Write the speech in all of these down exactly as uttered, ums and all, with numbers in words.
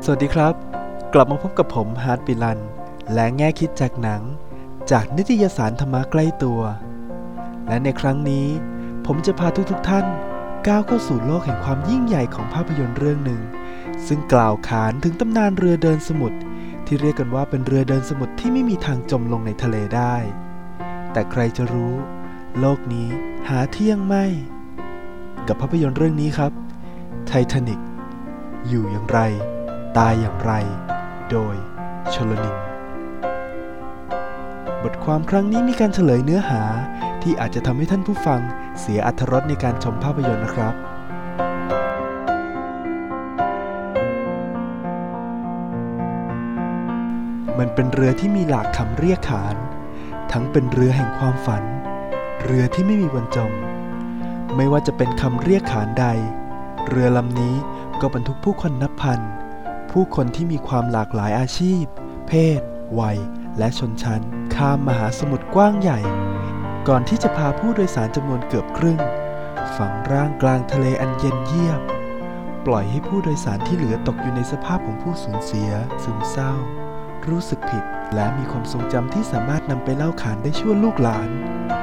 วัสดีครับกลับมาพบกับผมฮาร์ดปิลันและแง่คิดจากหนังจากนิตยสารธรรมะใกล้ตัวและในครั้งนี้ผมจะพาทุกๆท่านก้าวเข้าสู่โลกแห่งความยิ่งใหญ่ของภาพยนตร์เรื่องหนึ่งซึ่งกล่าวขานถึงตำนานเรือเดินสมุทรที่เรียกกันว่าเป็นเรือเดินสมุทรที่ไม่มีทางจมลงในทะเลได้แต่ใครจะรู้โลกนี้หาเที่ยงไม่กับภาพยนตร์เรื่องนี้ครับไททานิคอยู่อย่างไรตายอย่างไรโดยชลนินบทความครั้งนี้มีการเฉลยเนื้อหาที่อาจจะทำให้ท่านผู้ฟังเสียอรรถรสในการชมภาพยนตร์นะครับมันเป็นเรือที่มีหลากคำเรียกขานทั้งเป็นเรือแห่งความฝันเรือที่ไม่มีวันจมไม่ว่าจะเป็นคำเรียกขานใดเรือลำนี้ก็บรรทุกผู้คนนับพันผู้คนที่มีความหลากหลายอาชีพเพศวัยและชนชั้นข้ามมหาสมุทรกว้างใหญ่ก่อนที่จะพาผู้โดยสารจำนวนเกือบครึ่งฝังร่างกลางทะเลอันเย็นเยียบปล่อยให้ผู้โดยสารที่เหลือตกอยู่ในสภาพของผู้สูญเสียซึมเศร้ารู้สึกผิดและมีความทรงจำที่สามารถนำไปเล่าขานได้ชั่วลูกหลาน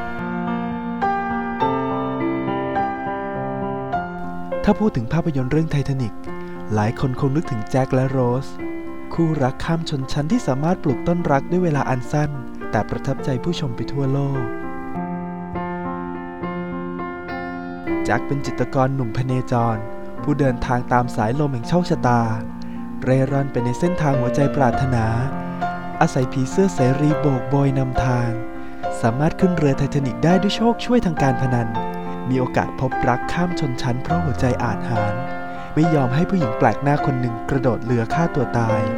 ถ้าพูดถึงภาพยนตร์เรื่องไททานิคหลายคนคงนึกถึงแจ็คและโรสคู่รักข้ามชนชั้นที่สามารถปลูกต้นรักด้วยเวลาอันสั้นแต่ประทับใจผู้ชมไปทั่วโลกแจ็คเป็นจิตรกรหนุ่มพเนจรผู้เดินทางตามสายลมแห่งโชคชะตาเร่ร่อนไปในเส้นทางหัวใจปรารถนาอาศัยผีเสื้อเสรีโบกโบยนำทางสามารถขึ้นเรือไททานิคได้ด้วยโชคช่วยทางการพนันมีโอกาสพบรักข้ามชนชั้นเพราะหัวใจอาจหาญไม่ยอมให้ผู้หญิงแปลกหน้าคนหนึ่งกระโดดเรือฆ่าตัวตาย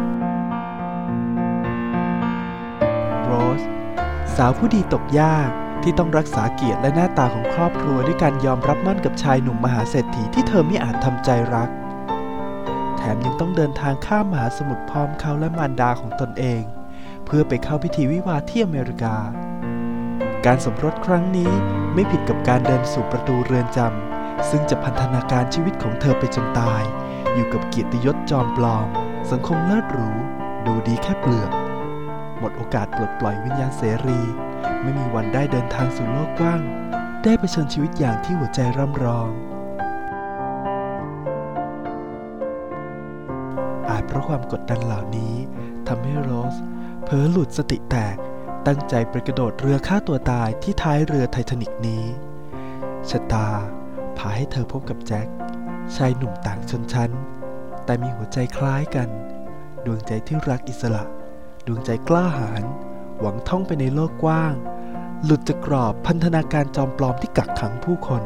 โรสสาวผู้ดีตกยากที่ต้องรักษาเกียรติและหน้าตาของครอบครัวด้วยการยอมรับมั่นกับชายหนุ่มมหาเศรษฐีที่เธอไม่อาจทำใจรักแถมยังต้องเดินทางข้ามมหาสมุทรพร้อมเขาและมารดาของตนเองเพื่อไปเข้าพิธีวิวาห์ที่อเมริกาการสมรสครั้งนี้ไม่ผิดกับการเดินสู่ประตูเรือนจำซึ่งจะพันธนาการชีวิตของเธอไปจนตายอยู่กับเกียรติยศจอมปลอมสังคมเลิศหรูดูดีแค่เปลือกหมดโอกาสปลดปล่อยวิญญาณเสรีไม่มีวันได้เดินทางสู่โลกกว้างได้เผชิญชีวิตอย่างที่หัวใจร่ำร้องอาจเพราะความกดดันเหล่านี้ทำให้โรสเผลอหลุดสติแตกตั้งใจไปกระโดดเรือฆ่าตัวตายที่ท้ายเรือไททานิคนี้ชะตาพาให้เธอพบกับแจ็คชายหนุ่มต่างชนชั้นแต่มีหัวใจคล้ายกันดวงใจที่รักอิสระดวงใจกล้าหาญหวังท่องไปในโลกกว้างหลุดจากกรอบพันธนาการจอมปลอมที่กักขังผู้คน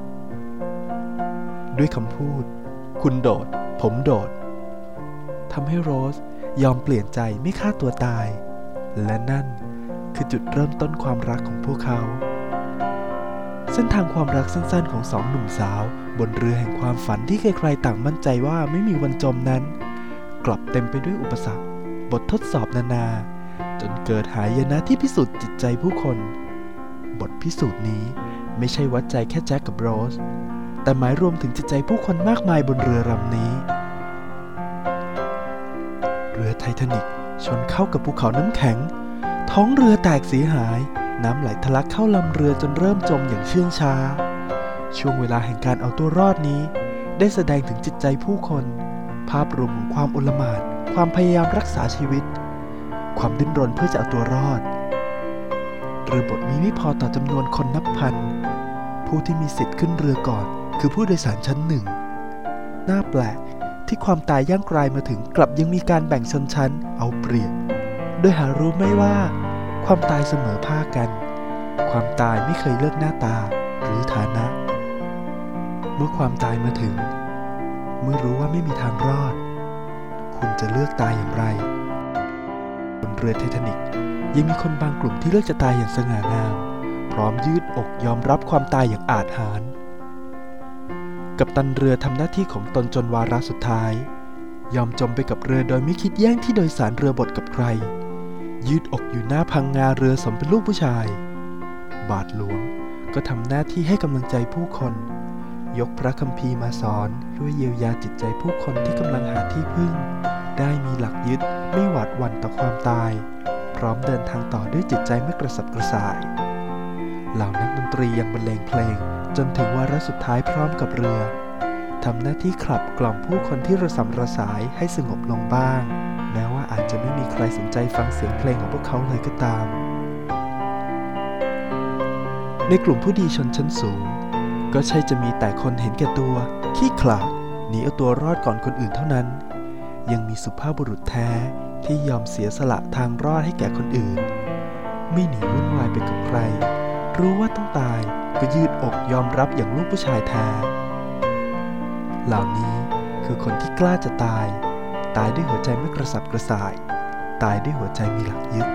ด้วยคำพูดคุณโดดผมโดดทำให้โรสยอมเปลี่ยนใจไม่ฆ่าตัวตายและนั่นคือจุดเริ่มต้นความรักของพวกเขาเส้นทางความรักสั้นๆของสองหนุ่มสาวบนเรือแห่งความฝันที่ใครๆต่างมั่นใจว่าไม่มีวันจมนั้นกลับเต็มไปด้วยอุปสรรคบททดสอบนานาจนเกิดหายนะที่พิสูจน์จิตใจผู้คนบทพิสูจน์นี้ไม่ใช่วัดใจแค่แจ็คกับโรสแต่หมายรวมถึงจิตใจผู้คนมากมายบนเรือลำนี้เรือไททานิคชนเข้ากับภูเขาน้ำแข็งท้องเรือแตกเสียหายน้ำไหลทะลักเข้าลำเรือจนเริ่มจมอย่างเชื่องช้าช่วงเวลาแห่งการเอาตัวรอดนี้ได้แสดงถึงจิตใจผู้คนภาพรวมของความโอลหม่านความพยายามรักษาชีวิตความดิ้นรนเพื่อจะเอาตัวรอดเรือบทมีไม่พอต่อจำนวนคนนับพันผู้ที่มีสิทธิ์ขึ้นเรือก่อนคือผู้โดยสารชั้นหนึ่งน่าแปลกที่ความตายย่างกรายมาถึงกลับยังมีการแบ่งชนชั้นเอาเปรียบโดยหารู้ไม่ว่าความตายเสมอภาคกันความตายไม่เคยเลือกหน้าตาหรือฐานะเมื่อความตายมาถึงเมื่อรู้ว่าไม่มีทางรอดคุณจะเลือกตายอย่างไรบนเรือไททานิคยังมีคนบางกลุ่มที่เลือกจะตายอย่างสง่างามพร้อมยืดอกยอมรับความตายอย่างอาจหาญกัปตันเรือทำหน้าที่ของตนจนวาระสุดท้ายยอมจมไปกับเรือโดยไม่คิดแย่งที่โดยสารเรือบดกับใครยืดอกอยู่หน้าพังงาเรือสมเป็นลูกผู้ชายบาทหลวงก็ทำหน้าที่ให้กำลังใจผู้คนยกพระคัมภีร์มาสอนช่วยเยียวยาจิตใจผู้คนที่กำลังหาที่พึ่งได้มีหลักยึดไม่หวาดหวั่นต่อความตายพร้อมเดินทางต่อด้วยจิตใจไม่กระสับกระส่ายเหล่านักดนตรียังบรรเลงเพลงจนถึงวาระสุดท้ายพร้อมกับเรือทำหน้าที่ขับกล่อมผู้คนที่ระสำระสายให้สงบลงบ้างแม้ว่าอาจจะไม่มีใครสนใจฟังเสียงเพลงของพวกเขาเลยก็ตามในกลุ่มผู้ดีชนชั้นสูงก็ใช่จะมีแต่คนเห็นแก่ตัวขี้ขลาดหนีเอาตัวรอดก่อนคนอื่นเท่านั้นยังมีสุภาพบุรุษแท้ที่ยอมเสียสละทางรอดให้แก่คนอื่นไม่หนีวุ่นวายไปกับใครรู้ว่าต้องตายก็ยืดอกยอมรับอย่างลูกผู้ชายแท้เหล่านี้คือคนที่กล้าจะตายตายด้วยหัวใจไม่กระสับกระส่ายตายด้วยหัวใจมีหลักยึด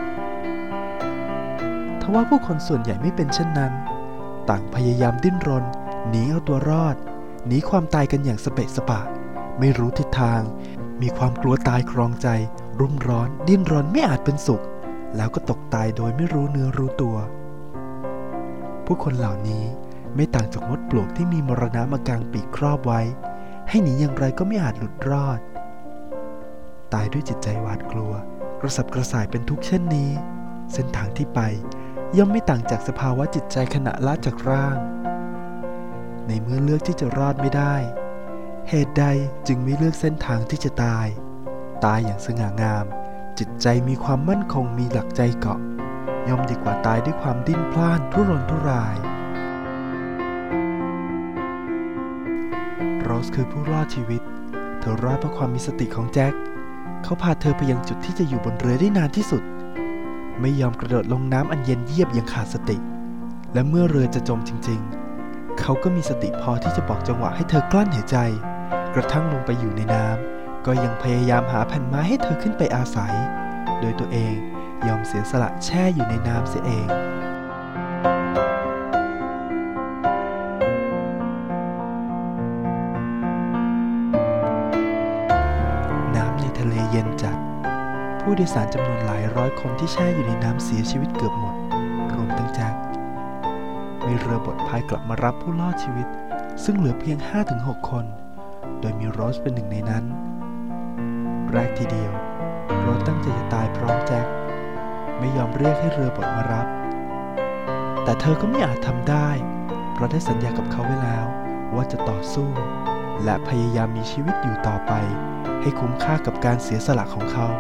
ทว่าผู้คนส่วนใหญ่ไม่เป็นเช่นนั้นต่างพยายามดิ้นรนหนีเอาตัวรอดหนีความตายกันอย่างสเปะสปะไม่รู้ทิศทางมีความกลัวตายครองใจรุ่มร้อนดิ้นรนไม่อาจเป็นสุขแล้วก็ตกตายโดยไม่รู้เนื้อรู้ตัวผู้คนเหล่านี้ไม่ต่างจากมดปลวกที่มีมรณะมากางปีกครอบไว้ให้หนีอย่างไรก็ไม่อาจหลุดรอดตายด้วยจิตใจหวาดกลัวกระสับกระส่ายเป็นทุกข์เช่นนี้เส้นทางที่ไปย่อมไม่ต่างจากสภาวะจิตใจขณะละจากร่างในเมื่อเลือกที่จะรอดไม่ได้เหตุใดจึงไม่เลือกเส้นทางที่จะตายตายอย่างสง่างามจิตใจมีความมั่นคงมีหลักใจเกาะย่อมดีกว่าตายด้วยความดิ้นพล่านทุรนทุรายโรสคือผู้รอดชีวิตเธอรอดเพราะความมีสติของแจ็คเขาพาเธอไปยังจุดที่จะอยู่บนเรือได้นานที่สุดไม่ยอมกระโดดลงน้ำอันเย็นเยียบอย่างขาดสติและเมื่อเรือจะจมจริงๆเขาก็มีสติพอที่จะบอกจังหวะให้เธอกลั้นหายใจกระทั่งลงไปอยู่ในน้ำก็ยังพยายามหาแผ่นไม้ให้เธอขึ้นไปอาศัยโดยตัวเองยอมเสียสละแช่อยู่ในน้ำเสียเองน้ำในทะเลเย็นจัดผู้โดยสารจำนวนหลายร้อยคนที่แช่อยู่ในน้ำเสียชีวิตเกือบหมดรวมทั้งแจ็คมีเรือบดพายกลับมารับผู้รอดชีวิตซึ่งเหลือเพียง ห้าถึงหก คนโดยมีโรสเป็นหนึ่งในนั้นแรกทีเดียวโรสตั้งใจจะตายพร้อมแจ็คไม่ยอมเรียกให้เรือบดมารับแต่เธอก็ไม่อาจทำได้เพราะได้สัญญากับเขาไว้แล้วว่าจะต่อสู้และพยายามมีชีวิตอยู่ต่อไปให้คุ้มค่ากับการเสียสละของเขา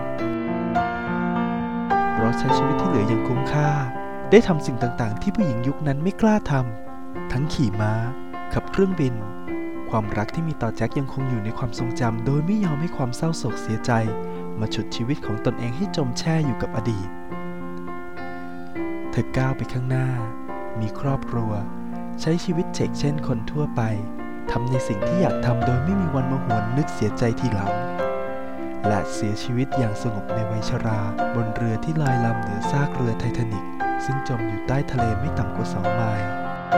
โรสใช้ชีวิตที่เหลืออย่างคุ้มค่าได้ทำสิ่งต่างๆที่ผู้หญิงยุคนั้นไม่กล้าทำทั้งขี่ม้าขับเครื่องบินความรักที่มีต่อแจ็คยังคงอยู่ในความทรงจำโดยไม่ยอมให้ความเศร้าโศกเสียใจมาฉุดชีวิตของตนเองให้จมแช่อยู่กับอดีตเธอก้าวไปข้างหน้ามีครอบครัวใช้ชีวิตเฉกเช่นคนทั่วไปทำในสิ่งที่อยากทำโดยไม่มีวันมาหวนนึกเสียใจทีหลังและเสียชีวิตอย่างสงบในวัยชราบนเรือที่ลอยลำเหนือซากเรือไททานิคซึ่งจมอยู่ใต้ทะเลไม่ต่ำกว่าสองไมล์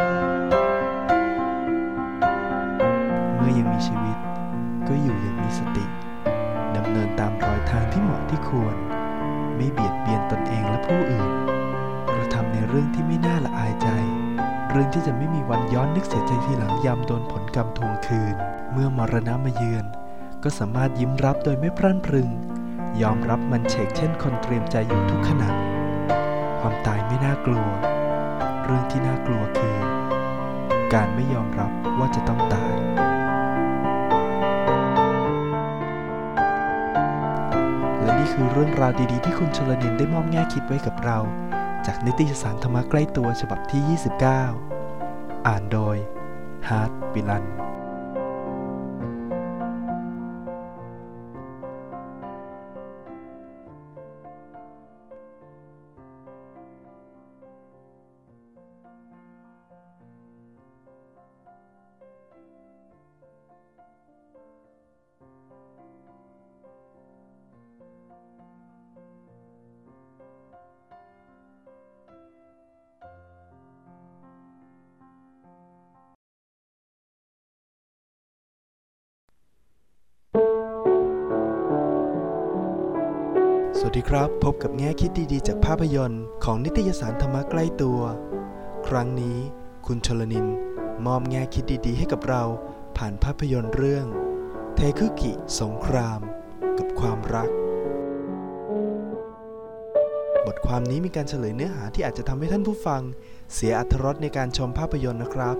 เมื่อยังมีชีวิตก็อยู่อย่างมีสติดำเนินตามรอยทางที่เหมาะที่ควรไม่เบียดเบียนตนเองและผู้อื่นกระทำในเรื่องที่ไม่น่าละอายใจเรื่องที่จะไม่มีวันย้อนนึกเสียใจทีหลังยามโดนผลกรรมทวงคืนเมื่อมรณะมาเยือนก็สามารถยิ้มรับโดยไม่พรั่นพรึงยอมรับมันเฉกเช่นคนเตรียมใจอยู่ทุกขณะความตายไม่น่ากลัวเรื่องที่น่ากลัวคือการไม่ยอมรับว่าจะต้องตายและนี่คือเรื่องราวดีๆที่คุณชลนินได้มอบแง่คิดไว้กับเราจากนิตยสารธรรมะใกล้ตัวฉบับที่ยี่สิบเก้าอ่านโดยฮาร์ทปิลัน สวัสดีครับพบกับแง่คิดดีๆจากภาพยนตร์ของนิตยสารธรรมะใกล้ตัวครั้งนี้คุณชลนินมอบแง่คิดดีๆให้กับเราผ่านภาพยนตร์เรื่องเทคุกิสงครามกับความรักบทความนี้มีการเฉลยเนื้อหาที่อาจจะทำให้ท่านผู้ฟังเสียอรรถรสในการชมภาพยนตร์นะครับ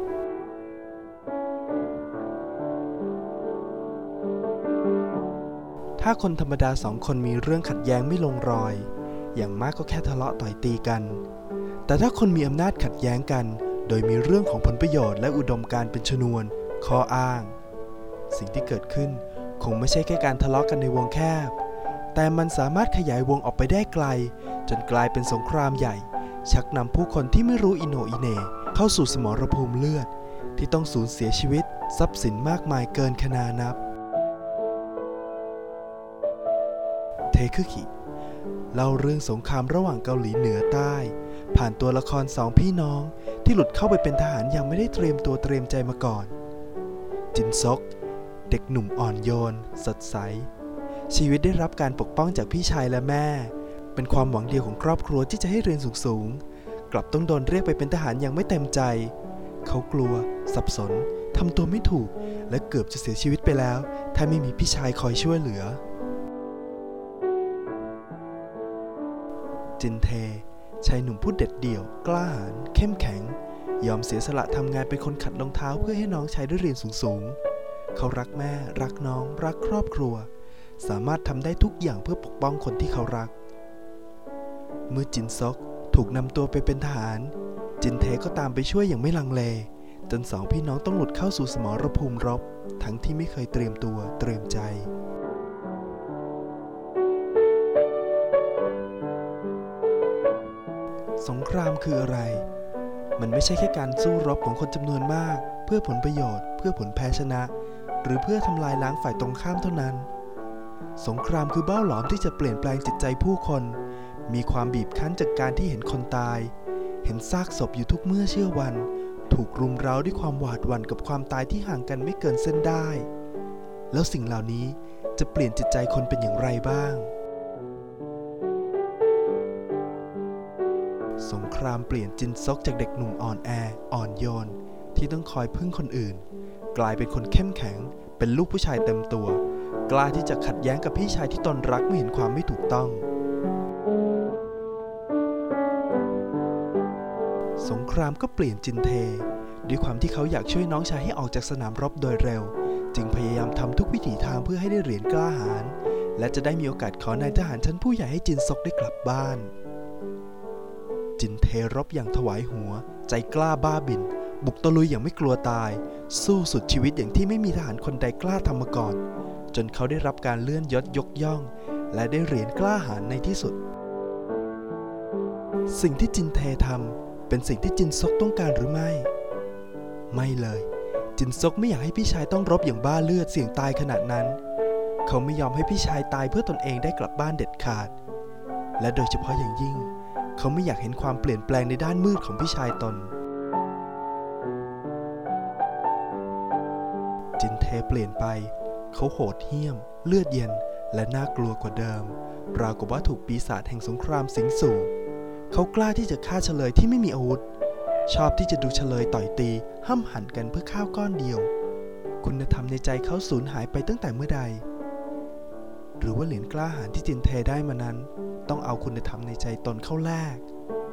ถ้าคนธรรมดาสองคนมีเรื่องขัดแย้งไม่ลงรอยอย่างมากก็แค่ทะเลาะต่อยตีกันแต่ถ้าคนมีอำนาจขัดแย้งกันโดยมีเรื่องของผลประโยชน์และอุดมการณ์เป็นชนวนข้ออ้างสิ่งที่เกิดขึ้นคงไม่ใช่แค่การทะเลาะกันในวงแคบแต่มันสามารถขยายวงออกไปได้ไกลจนกลายเป็นสงครามใหญ่ชักนำผู้คนที่ไม่รู้อิโหนอิเหน่เข้าสู่สมรภูมิเลือดที่ต้องสูญเสียชีวิตทรัพย์สินมากมายเกินคนานับเทคุกิเล่าเรื่องสงครามระหว่างเกาหลีเหนือใต้ผ่านตัวละครสองพี่น้องที่หลุดเข้าไปเป็นทหารอย่างไม่ได้เตรียมตัวเตรียมใจมาก่อนจินซกเด็กหนุ่มอ่อนโยนสดใสชีวิตได้รับการปกป้องจากพี่ชายและแม่เป็นความหวังเดียวของครอบครัวที่จะให้เรียนสูงๆกลับต้องโดนเรียกไปเป็นทหารอย่างไม่เต็มใจเขากลัวสับสนทำตัวไม่ถูกและเกือบจะเสียชีวิตไปแล้วถ้าไม่มีพี่ชายคอยช่วยเหลือจินเทชายหนุ่มผู้เด็ดเดี่ยวกล้าหาญเข้มแข็งยอมเสียสละทำงานเป็นคนขัดรองเท้าเพื่อให้น้องชายได้เรียนสูงๆเขารักแม่รักน้องรักครอบครัวสามารถทำได้ทุกอย่างเพื่อปกป้องคนที่เขารักเมื่อจินซกถูกนำตัวไปเป็นทหารจินเทก็ตามไปช่วยอย่างไม่ลังเลจนสองพี่น้องต้องหลุดเข้าสู่สมรภูมิรบทั้งที่ไม่เคยเตรียมตัวเตรียมใจสงครามคืออะไรมันไม่ใช่แค่การสู้รบของคนจำนวนมากเพื่อผลประโยชน์เพื่อผลแพ้ชนะหรือเพื่อทำลายล้างฝ่ายตรงข้ามเท่านั้นสงครามคือเบ้าหลอมที่จะเปลี่ยนแปลงจิตใจผู้คนมีความบีบคั้นจากการที่เห็นคนตายเห็นซากศพอยู่ทุกเมื่อเชื่อวันถูกรุมเร้าด้วยความหวาดหวั่นกับความตายที่ห่างกันไม่เกินเส้นได้แล้วสิ่งเหล่านี้จะเปลี่ยนจิตใจคนเป็นอย่างไรบ้างสงครามเปลี่ยนจินซกจากเด็กหนุ่มอ่อนแออ่อนโยนที่ต้องคอยพึ่งคนอื่นกลายเป็นคนเข้มแข็งเป็นลูกผู้ชายเต็มตัวกล้าที่จะขัดแย้งกับพี่ชายที่ตนรักเมื่อเห็นความไม่ถูกต้องสงครามก็เปลี่ยนจินเทด้วยความที่เขาอยากช่วยน้องชายให้ออกจากสนามรบโดยเร็วจึงพยายามทำทุกวิถีทางเพื่อให้ได้เหรียญกล้าหาญและจะได้มีโอกาสขอนายทหารชั้นผู้ใหญ่ให้จินซกได้กลับบ้านจินเทรบอย่างถวายหัวใจกล้าบ้าบิ่นบุกตะลุยอย่างไม่กลัวตายสู้สุดชีวิตอย่างที่ไม่มีทหารคนใดกล้าทำมาก่อนจนเขาได้รับการเลื่อนยศยกย่องและได้เหรียญกล้าหาญในที่สุดสิ่งที่จินเททำเป็นสิ่งที่จินซกต้องการหรือไม่ไม่เลยจินซกไม่อยากให้พี่ชายต้องรบอย่างบ้าเลือดเสี่ยงตายขนาดนั้นเขาไม่ยอมให้พี่ชายตายเพื่อตนเองได้กลับบ้านเด็ดขาดและโดยเฉพาะอย่างยิ่งเขาไม่อยากเห็นความเปลี่ยนแปลงในด้านมืดของพี่ชายตนจินเทเปลี่ยนไปเขาโหดเหี้ยมเลือดเย็นและน่ากลัวกว่าเดิมราวกับว่าถูกปีศาจแห่งสงครามสิงสู่เขากล้าที่จะฆ่าเฉลยที่ไม่มีอาวุธชอบที่จะดูเฉลยต่อยตีห้ำหั่นกันเพื่อข้าวก้อนเดียวคุณธรรมในใจเขาสูญหายไปตั้งแต่เมื่อใดหรือว่าเหรียญกล้าหาญที่จินเทได้มานั้นต้องเอาคุณธรรมในใจตนเข้าแลก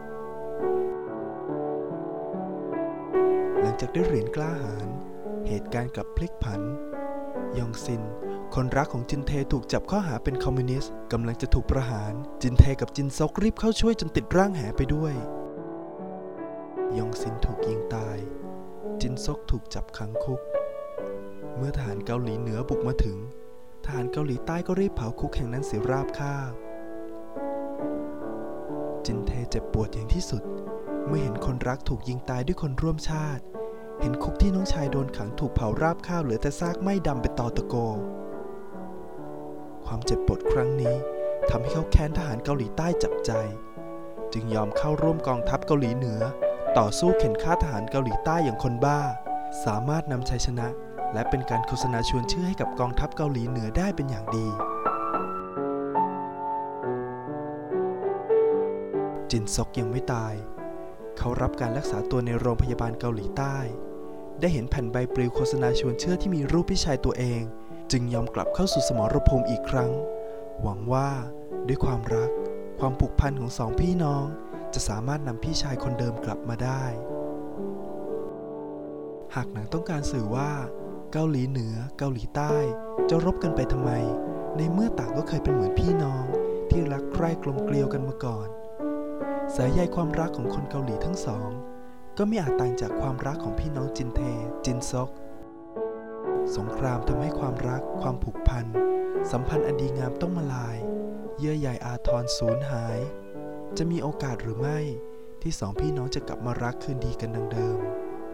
หลังจากได้เหรียญกล้าหาญเหตุการณ์กลับพลิกผันยองซินคนรักของจินเทถูกจับข้อหาเป็นคอมมิวนิสต์กำลังจะถูกประหารจินเทกับจินซกรีบเข้าช่วยจนติดร่างแหไปด้วยยองซินถูกยิงตายจินซกถูกจับขังคุกเมื่อทหารเกาหลีเหนือบุกมาถึงทหารเกาหลีใต้ก็รีบเผาคุกแห่งนั้นเสียราบคาบจินเทเจ็บปวดอย่างที่สุดเมื่อเห็นคนรักถูกยิงตายด้วยคนร่วมชาติเห็นคุกที่น้องชายโดนขังถูกเผาราบคาบเหลือแต่ซากไหม้ดำเป็นตอตะโกความเจ็บปวดครั้งนี้ทำให้เขาแค้นทหารเกาหลีใต้จับใจจึงยอมเข้าร่วมกองทัพเกาหลีเหนือต่อสู้เข็นฆ่าทหารเกาหลีใต้อย่างคนบ้าสามารถนำชัยชนะและเป็นการโฆษณาชวนเชื่อให้กับกองทัพเกาหลีเหนือได้เป็นอย่างดีจินซกยังไม่ตายเขารับการรักษาตัวในโรงพยาบาลเกาหลีใต้ได้เห็นแผ่นใบปลิวโฆษณาชวนเชื่อที่มีรูปพี่ชายตัวเองจึงยอมกลับเข้าสู่สมรภูมิอีกครั้งหวังว่าด้วยความรักความผูกพันของสองพี่น้องจะสามารถนำพี่ชายคนเดิมกลับมาได้หากหนังต้องการสื่อว่าเกาหลีเหนือเกาหลีใต้จะรบกันไปทำไมในเมื่อต่างก็เคยเป็นเหมือนพี่น้องที่รักใคร่กลมเกลียวกันมาก่อนสายใยความรักของคนเกาหลีทั้งสองก็ไม่อาจต่างจากความรักของพี่น้องจินเทจินซอกสงครามทำให้ความรักความผูกพันสัมพันธ์อันดีงามต้องมาลายเยื่อใยอาทรสูญหายจะมีโอกาสหรือไม่ที่สองพี่น้องจะกลับมารักคืนดีกันดังเดิม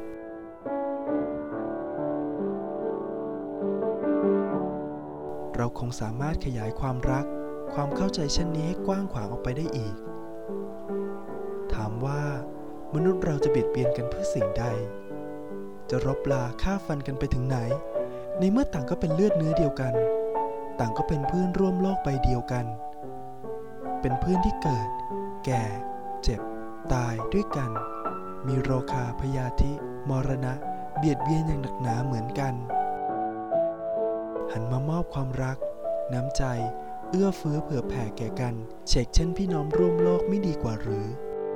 เราคงสามารถขยายความรักความเข้าใจเช่นนี้ให้กว้างขวางออกไปได้อีกถามว่ามนุษย์เราจะเบียดเบียนกันเพื่อสิ่งใดจะรบลาฆ่าฟันกันไปถึงไหนในเมื่อต่างก็เป็นเลือดเนื้อเดียวกันต่างก็เป็นเพื่อนร่วมโลกใบเดียวกันเป็นเพื่อนที่เกิดแก่เจ็บตายด้วยกันมีโรคาพยาธิมรณะเบียดเบียนอย่างหนักหนาเหมือนกันหันมามอบความรักน้ำใจเอื้อเฟื้อเผื่อแผ่แก่กันเชกเช่นพี่น้องร่วมโลกไม่ดีกว่าหรือ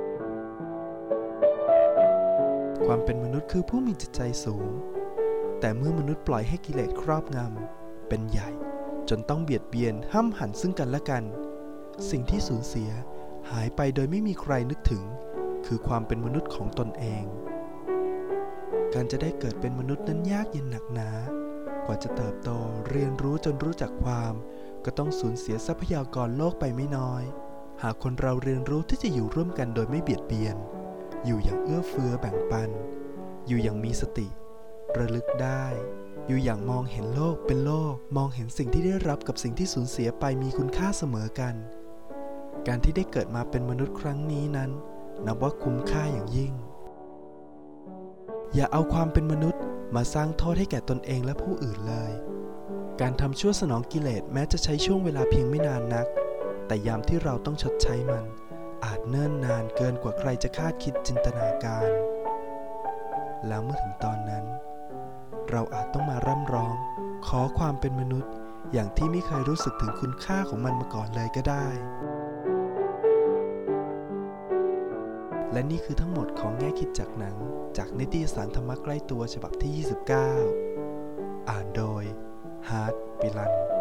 ความเป็นมนุษย์คือผู้มีจิตใจสูงแต่เมื่อมนุษย์ปล่อยให้กิเลสครอบงำเป็นใหญ่จนต้องเบียดเบียนห้ำหั่นซึ่งกันและกันสิ่งที่สูญเสียหายไปโดยไม่มีใครนึกถึงคือความเป็นมนุษย์ของตนเองการจะได้เกิดเป็นมนุษย์นั้นยากเย็นหนักหนากว่าจะเติบโตเรียนรู้จนรู้จักความก็ต้องสูญเสียทรัพยากรโลกไปไม่น้อยหากคนเราเรียนรู้ที่จะอยู่ร่วมกันโดยไม่เบียดเบียนอยู่อย่างเอื้อเฟื้อแบ่งปันอยู่อย่างมีสติระลึกได้อยู่อย่างมองเห็นโลกเป็นโลกมองเห็นสิ่งที่ได้รับกับสิ่งที่สูญเสียไปมีคุณค่าเสมอกันการที่ได้เกิดมาเป็นมนุษย์ครั้งนี้นั้นนับว่าคุ้มค่าอย่างยิ่งอย่าเอาความเป็นมนุษย์มาสร้างโทษให้แก่ตนเองและผู้อื่นเลยการทำชั่วสนองกิเลสแม้จะใช้ช่วงเวลาเพียงไม่นานนักแต่ยามที่เราต้องชดใช้มันอาจเนิ่นนานเกินกว่าใครจะคาดคิดจินตนาการแล้วเมื่อถึงตอนนั้นเราอาจต้องมาร่ำร้องขอความเป็นมนุษย์อย่างที่ไม่เคยรู้สึกถึงคุณค่าของมันมาก่อนเลยก็ได้และนี่คือทั้งหมดของแง่คิดจากหนังจากนิตยสารธรรมะใกล้ตัวฉบับที่ยี่สิบเก้าอ่านโดยฮาร์ท ปิลัน